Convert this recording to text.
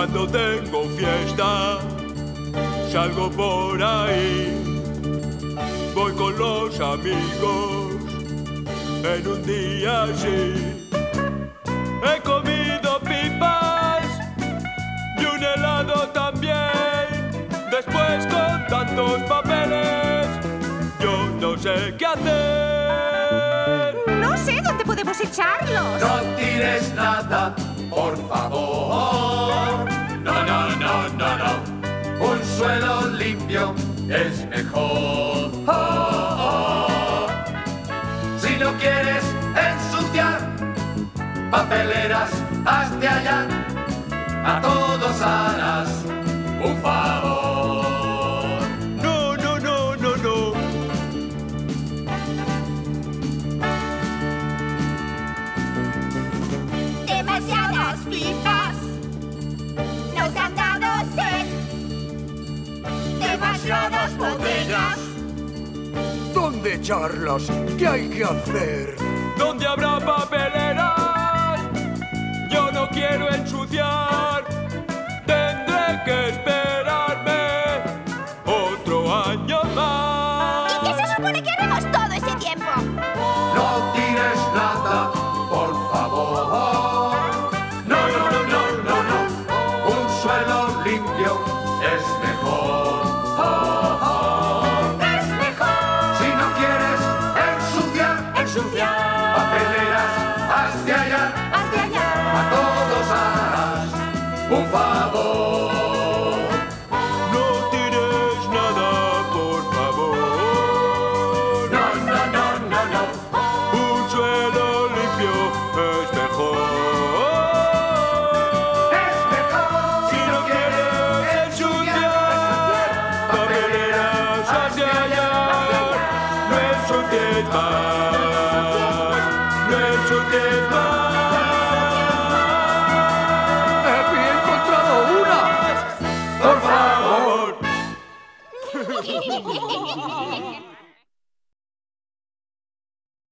Cuando tengo fiesta, salgo por ahí. Voy con los amigos en un día así. He comido pipas y un helado también. Después con tantos papeles, yo no sé qué hacer. No sé dónde podemos echarlos. No tires nada, por favor. No, no, no, no, no. Un suelo limpio es mejor. Si no quieres ensuciar papeleras, hazte allá. A todos harás un favor. No, no, no, no, no. Demasiadas pipas nos han dado sed. Demasiadas botellas. ¿Dónde echarlas? ¿Qué hay que hacer? ¿Dónde habrá papeleras? Yo no quiero ensuciar. Tendré que esperarme otro año más. ¿Y qué se supone que haremos todo ese tiempo? No tires nada, por favor. No, no, no, no, no, no. Un suelo limpio es mejor. ¡Es mejor! Si no quieres ensuciar ¡Ensuciar! papeleras, hazte allá. ¡Hazte allá! A todos harás un favor. No tires nada, por favor. No, no, no, no, no. Un suelo limpio es mejor. Es mejor Si no quieres ensuciar papeleras, hazte allá. No ensucies más. No ensucies más. ¡He encontrado una! Por favor.